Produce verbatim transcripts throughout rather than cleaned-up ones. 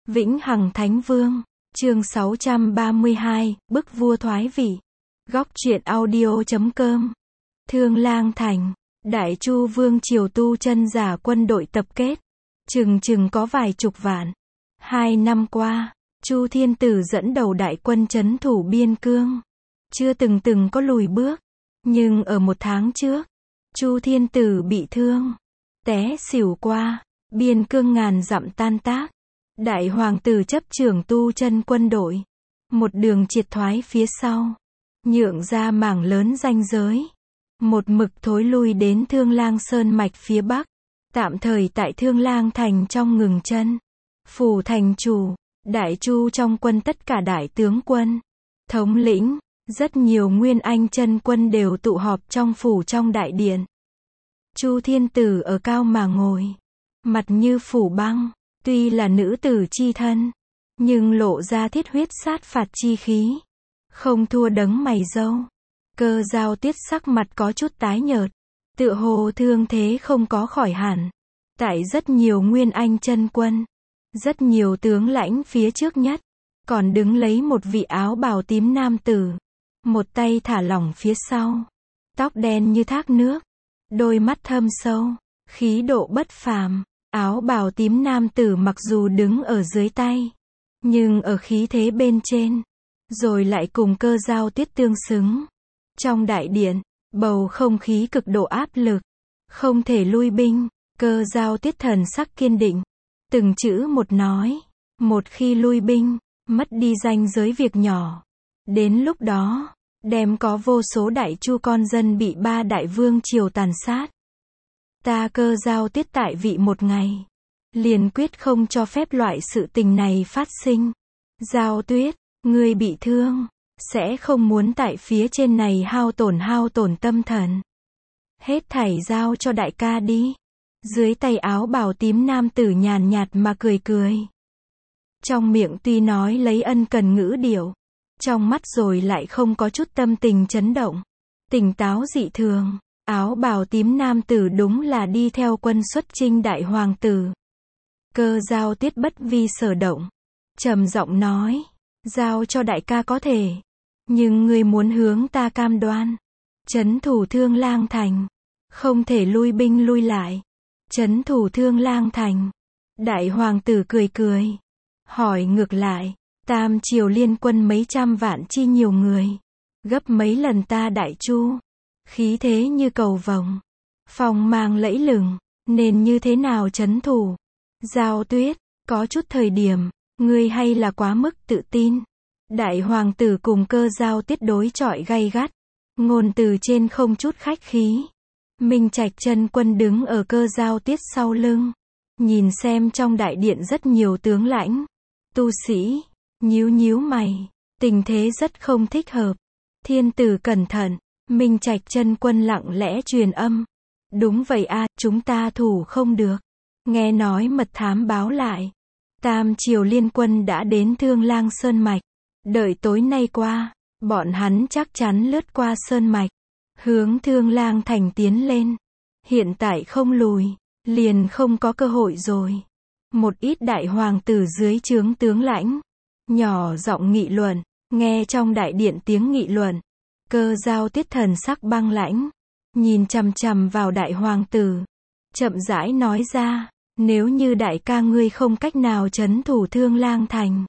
Vĩnh Hằng Thánh Vương, chương sáu trăm ba mươi hai, bức vua thoái vị. Góc truyện audio chấm com. Thương Lang Thành, Đại Chu Vương triều tu chân giả quân đội tập kết, chừng chừng có vài chục vạn. Hai năm qua, Chu Thiên Tử dẫn đầu đại quân trấn thủ biên cương, chưa từng từng có lùi bước. Nhưng ở một tháng trước, Chu Thiên Tử bị thương, té xỉu qua, biên cương ngàn dặm tan tác. Đại hoàng tử chấp trưởng tu chân quân đội, một đường triệt thoái phía sau, nhượng ra mảng lớn ranh giới, một mực thối lui đến Thương Lang Sơn mạch phía bắc, tạm thời tại Thương Lang Thành trong ngừng chân. Phủ thành chủ, Đại Chu trong quân tất cả đại tướng quân, thống lĩnh, rất nhiều nguyên anh chân quân đều tụ họp trong phủ trong đại điện. Chu Thiên Tử ở cao mà ngồi, mặt như phủ băng. Tuy là nữ tử chi thân, nhưng lộ ra thiết huyết sát phạt chi khí, không thua đấng mày râu. Cơ Giao Tiết sắc mặt có chút tái nhợt, tựa hồ thương thế không có khỏi hẳn. Tại rất nhiều nguyên anh chân quân, rất nhiều tướng lãnh phía trước nhất, còn đứng lấy một vị áo bào tím nam tử, một tay thả lỏng phía sau, tóc đen như thác nước, đôi mắt thâm sâu, khí độ bất phàm. Áo bào tím nam tử mặc dù đứng ở dưới tay, nhưng ở khí thế bên trên, rồi lại cùng Cơ Giao Tiết tương xứng. Trong đại điện, bầu không khí cực độ áp lực, không thể lui binh. Cơ Giao Tiết thần sắc kiên định, từng chữ một nói, một khi lui binh, mất đi ranh giới việc nhỏ. Đến lúc đó, đem có vô số đại chu con dân bị ba đại vương triều tàn sát. Ta Cơ Giao Tiết tại vị một ngày, liền quyết không cho phép loại sự tình này phát sinh. Giao Tuyết, ngươi bị thương, sẽ không muốn tại phía trên này hao tổn hao tổn tâm thần. Hết thảy giao cho đại ca đi. Dưới tay áo bào tím nam tử nhàn nhạt mà cười cười. Trong miệng tuy nói lấy ân cần ngữ điệu, trong mắt rồi lại không có chút tâm tình chấn động, tỉnh táo dị thường. Áo bào tím nam tử đúng là đi theo quân xuất chinh đại hoàng tử. Cơ Giao Tiết bất vi sở động, trầm giọng nói, giao cho đại ca có thể, nhưng ngươi muốn hướng ta cam đoan, trấn thủ Thương Lang Thành, không thể lui binh lui lại. Trấn thủ Thương Lang Thành. Đại hoàng tử cười cười, hỏi ngược lại, tam triều liên quân mấy trăm vạn chi nhiều người, gấp mấy lần ta Đại Chu. Khí thế như cầu vồng, phong mang lẫy lừng, nên như thế nào trấn thủ? Giao Tuyết, có chút thời điểm, ngươi hay là quá mức tự tin. Đại hoàng tử cùng Cơ Giao Tiết đối chọi gay gắt, ngôn từ trên không chút khách khí. Minh Trạch chân quân đứng ở Cơ Giao Tiết sau lưng, nhìn xem trong đại điện rất nhiều tướng lãnh, tu sĩ, nhíu nhíu mày, tình thế rất không thích hợp. Thiên tử cẩn thận. Minh Trạch chân quân lặng lẽ truyền âm. Đúng vậy a, à, chúng ta thủ không được. Nghe nói mật thám báo lại, tam triều liên quân đã đến Thương Lang Sơn mạch. Đợi tối nay qua, bọn hắn chắc chắn lướt qua Sơn mạch, hướng Thương Lang Thành tiến lên. Hiện tại không lùi, liền không có cơ hội rồi. Một ít đại hoàng tử dưới trướng tướng lãnh, nhỏ giọng nghị luận, nghe trong đại điện tiếng nghị luận. Cơ Giao Tiết thần sắc băng lãnh, nhìn chằm chằm vào đại hoàng tử, chậm rãi nói ra, nếu như đại ca ngươi không cách nào trấn thủ Thương Lang Thành,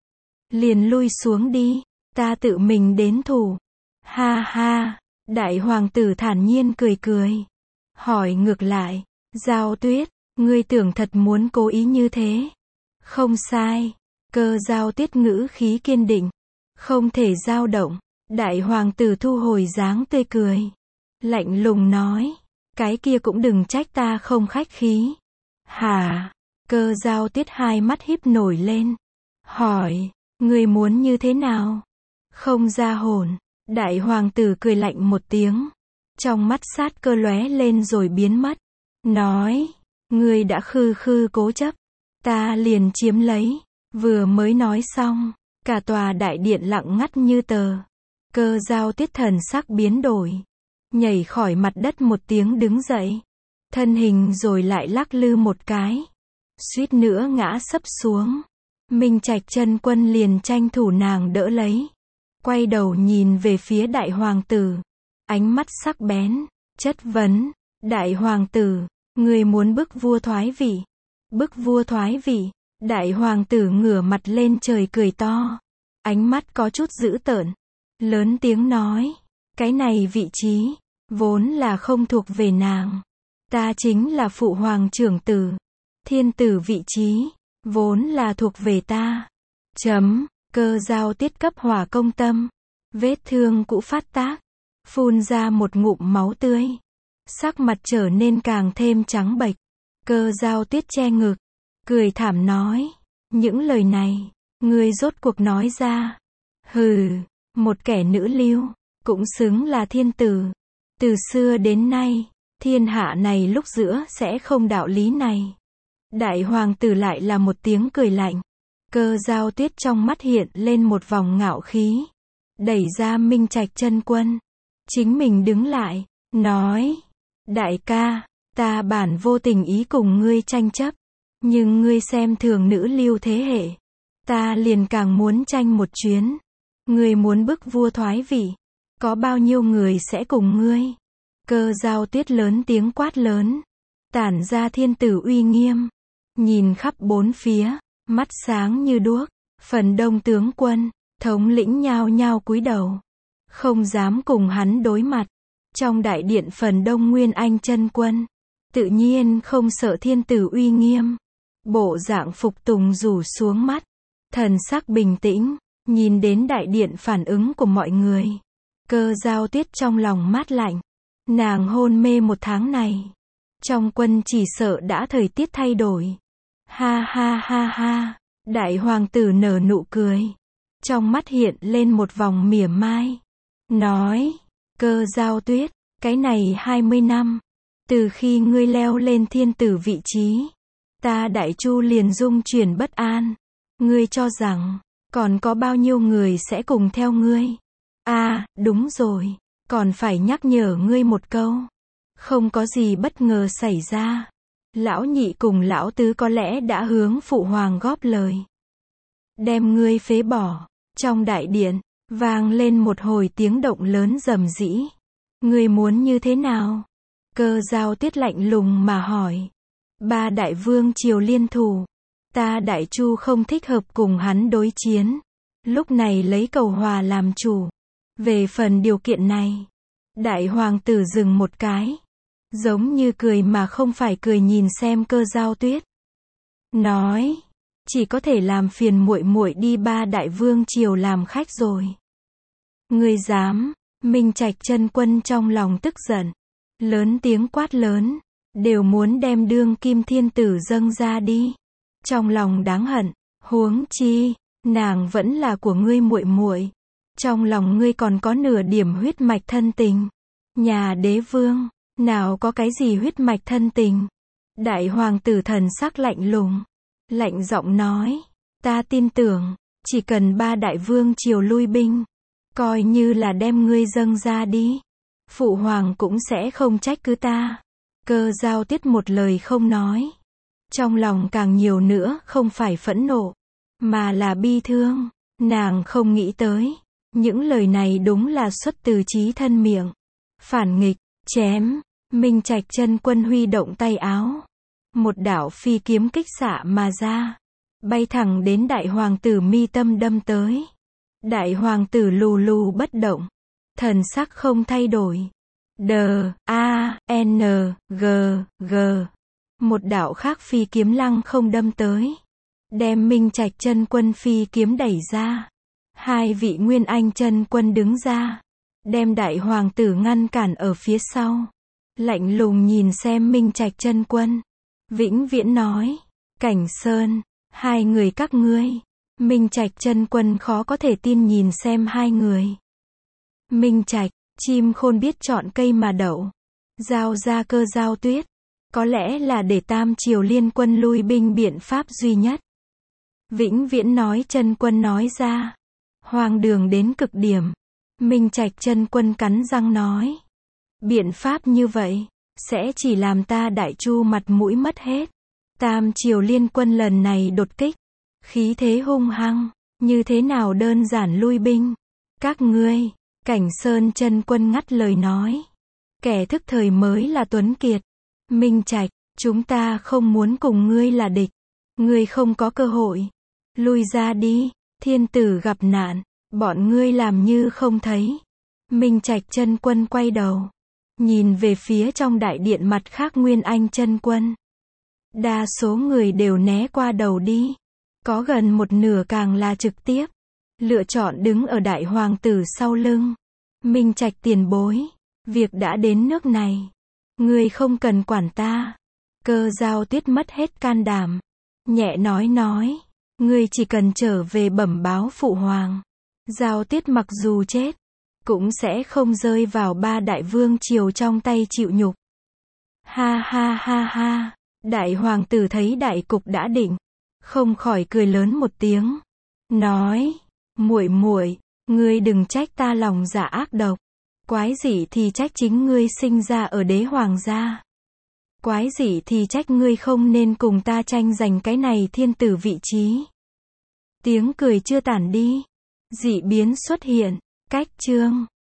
liền lui xuống đi, ta tự mình đến thủ. Ha ha, đại hoàng tử thản nhiên cười cười, hỏi ngược lại, Giao Tuyết, ngươi tưởng thật muốn cố ý như thế? Không sai. Cơ Giao Tiết ngữ khí kiên định, không thể dao động. Đại hoàng tử thu hồi dáng tươi cười, lạnh lùng nói, cái kia cũng đừng trách ta không khách khí. Hả? Cơ Giao Tiết hai mắt híp nổi lên, hỏi, ngươi muốn như thế nào? Không ra hồn. Đại hoàng tử cười lạnh một tiếng, trong mắt sát cơ lóe lên rồi biến mất, nói, ngươi đã khư khư cố chấp, ta liền chiếm lấy. Vừa mới nói xong, cả tòa đại điện lặng ngắt như tờ. Cơ Giao Tiết thần sắc biến đổi, nhảy khỏi mặt đất một tiếng đứng dậy, thân hình rồi lại lắc lư một cái, suýt nữa ngã sấp xuống. Minh Trạch chân quân liền tranh thủ nàng đỡ lấy. Quay đầu nhìn về phía đại hoàng tử. Ánh mắt sắc bén, chất vấn. Đại hoàng tử, người muốn bức vua thoái vị. Bức vua thoái vị. Đại hoàng tử ngửa mặt lên trời cười to. Ánh mắt có chút dữ tợn. Lớn tiếng nói. Cái này vị trí, vốn là không thuộc về nàng. Ta chính là phụ hoàng trưởng tử. Thiên tử vị trí, vốn là thuộc về ta. Chấm, Cơ Dao Tiết cấp hỏa công tâm. Vết thương cũ phát tác. Phun ra một ngụm máu tươi. Sắc mặt trở nên càng thêm trắng bệch. Cơ Dao Tiết che ngực. Cười thảm nói. Những lời này, ngươi rốt cuộc nói ra. Hừ, một kẻ nữ lưu, cũng xứng là thiên tử. Từ xưa đến nay, thiên hạ này lúc giữa sẽ không đạo lý này. Đại hoàng tử lại là một tiếng cười lạnh. Cơ Dao Tuyết trong mắt hiện lên một vòng ngạo khí. Đẩy ra Minh Trạch chân quân. Chính mình đứng lại, nói. Đại ca, ta bản vô tình ý cùng ngươi tranh chấp. Nhưng ngươi xem thường nữ lưu thế hệ. Ta liền càng muốn tranh một chuyến. Ngươi muốn bức vua thoái vị. Có bao nhiêu người sẽ cùng ngươi? Cơ Dao Tuyết lớn tiếng quát lớn. Tản ra thiên tử uy nghiêm. Nhìn khắp bốn phía. Mắt sáng như đuốc. Phần đông tướng quân, thống lĩnh nhao nhao cúi đầu. Không dám cùng hắn đối mặt. Trong đại điện phần đông Nguyên Anh chân quân. Tự nhiên không sợ thiên tử uy nghiêm. Bộ dạng phục tùng rủ xuống mắt. Thần sắc bình tĩnh. Nhìn đến đại điện phản ứng của mọi người. Cơ Dao Tuyết trong lòng mát lạnh. Nàng hôn mê một tháng này. Trong quân chỉ sợ đã thời tiết thay đổi. Ha ha ha ha. Đại hoàng tử nở nụ cười. Trong mắt hiện lên một vòng mỉa mai. Nói. Cơ Dao Tuyết. Cái này hai mươi năm. Từ khi ngươi leo lên thiên tử vị trí. Ta Đại Chu liền dung chuyển bất an. Ngươi cho rằng. Còn có bao nhiêu người sẽ cùng theo ngươi? À, đúng rồi. Còn phải nhắc nhở ngươi một câu. Không có gì bất ngờ xảy ra. Lão nhị cùng lão tứ có lẽ đã hướng phụ hoàng góp lời. Đem ngươi phế bỏ. Trong đại điện, vang lên một hồi tiếng động lớn rầm rĩ. Ngươi muốn như thế nào? Cơ Dao Tuyết lạnh lùng mà hỏi. Ba đại vương triều liên thủ. Ta Đại Chu không thích hợp cùng hắn đối chiến. Lúc này lấy cầu hòa làm chủ. Về phần điều kiện này. Đại hoàng tử dừng một cái. Giống như cười mà không phải cười nhìn xem Cơ Dao Tuyết. Nói. Chỉ có thể làm phiền muội muội đi ba đại vương triều làm khách rồi. Ngươi dám. Minh Trạch chân quân trong lòng tức giận. Lớn tiếng quát lớn. Đều muốn đem đương kim thiên tử dâng ra đi. Trong lòng đáng hận. Huống chi. Nàng vẫn là của ngươi muội muội. Trong lòng ngươi còn có nửa điểm huyết mạch thân tình. Nhà đế vương. Nào có cái gì huyết mạch thân tình. Đại hoàng tử thần sắc lạnh lùng. Lạnh giọng nói. Ta tin tưởng. Chỉ cần ba đại vương triều lui binh. Coi như là đem ngươi dâng ra đi. Phụ hoàng cũng sẽ không trách cứ ta. Cơ Dao Tuyết một lời không nói. Trong lòng càng nhiều nữa không phải phẫn nộ. Mà là bi thương. Nàng không nghĩ tới. Những lời này đúng là xuất từ chí thân miệng. Phản nghịch, chém. Minh Trạch chân quân huy động tay áo. Một đạo phi kiếm kích xạ mà ra. Bay thẳng đến đại hoàng tử mi tâm đâm tới. Đại hoàng tử lù lù bất động. Thần sắc không thay đổi. D, A, N, G, G. Một đạo khác phi kiếm lăng không đâm tới. Đem Minh Trạch chân quân phi kiếm đẩy ra. Hai vị Nguyên Anh chân quân đứng ra. Đem đại hoàng tử ngăn cản ở phía sau. Lạnh lùng nhìn xem Minh Trạch chân quân. Vĩnh viễn nói. Cảnh Sơn, hai người các ngươi. Minh Trạch chân quân khó có thể tin nhìn xem hai người. Minh Trạch, chim khôn biết chọn cây mà đậu. Giao ra Cơ Dao Tuyết. Có lẽ là để tam triều liên quân lui binh biện pháp duy nhất. Vĩnh viễn nói chân quân nói ra. Hoang đường đến cực điểm. Minh Trạch chân quân cắn răng nói. Biện pháp như vậy, sẽ chỉ làm ta Đại Chu mặt mũi mất hết. Tam triều liên quân lần này đột kích. khí thế hung hăng, như thế nào đơn giản lui binh. Các ngươi, Cảnh Sơn chân quân ngắt lời nói. Kẻ thức thời mới là Tuấn Kiệt. Minh Trạch, chúng ta không muốn cùng ngươi là địch. Ngươi không có cơ hội. Lui ra đi, thiên tử gặp nạn, bọn ngươi làm như không thấy. Minh Trạch chân quân quay đầu, nhìn về phía trong đại điện mặt khác Nguyên Anh chân quân. Đa số người đều né qua đầu đi. Có gần một nửa càng là trực tiếp lựa chọn đứng ở đại hoàng tử sau lưng. Minh Trạch tiền bối, việc đã đến nước này, ngươi không cần quản ta. Cơ Giao Tuyết mất hết can đảm, nhẹ nói nói, ngươi chỉ cần trở về bẩm báo phụ hoàng. Giao Tuyết mặc dù chết, cũng sẽ không rơi vào ba đại vương triều trong tay chịu nhục. Ha ha ha ha, đại hoàng tử thấy đại cục đã định, không khỏi cười lớn một tiếng, nói, muội muội, ngươi đừng trách ta lòng dạ ác độc. Quái gì thì trách chính ngươi sinh ra ở đế hoàng gia. Quái gì thì trách ngươi không nên cùng ta tranh giành cái này thiên tử vị trí. Tiếng cười chưa tản đi, dị biến xuất hiện, cách chương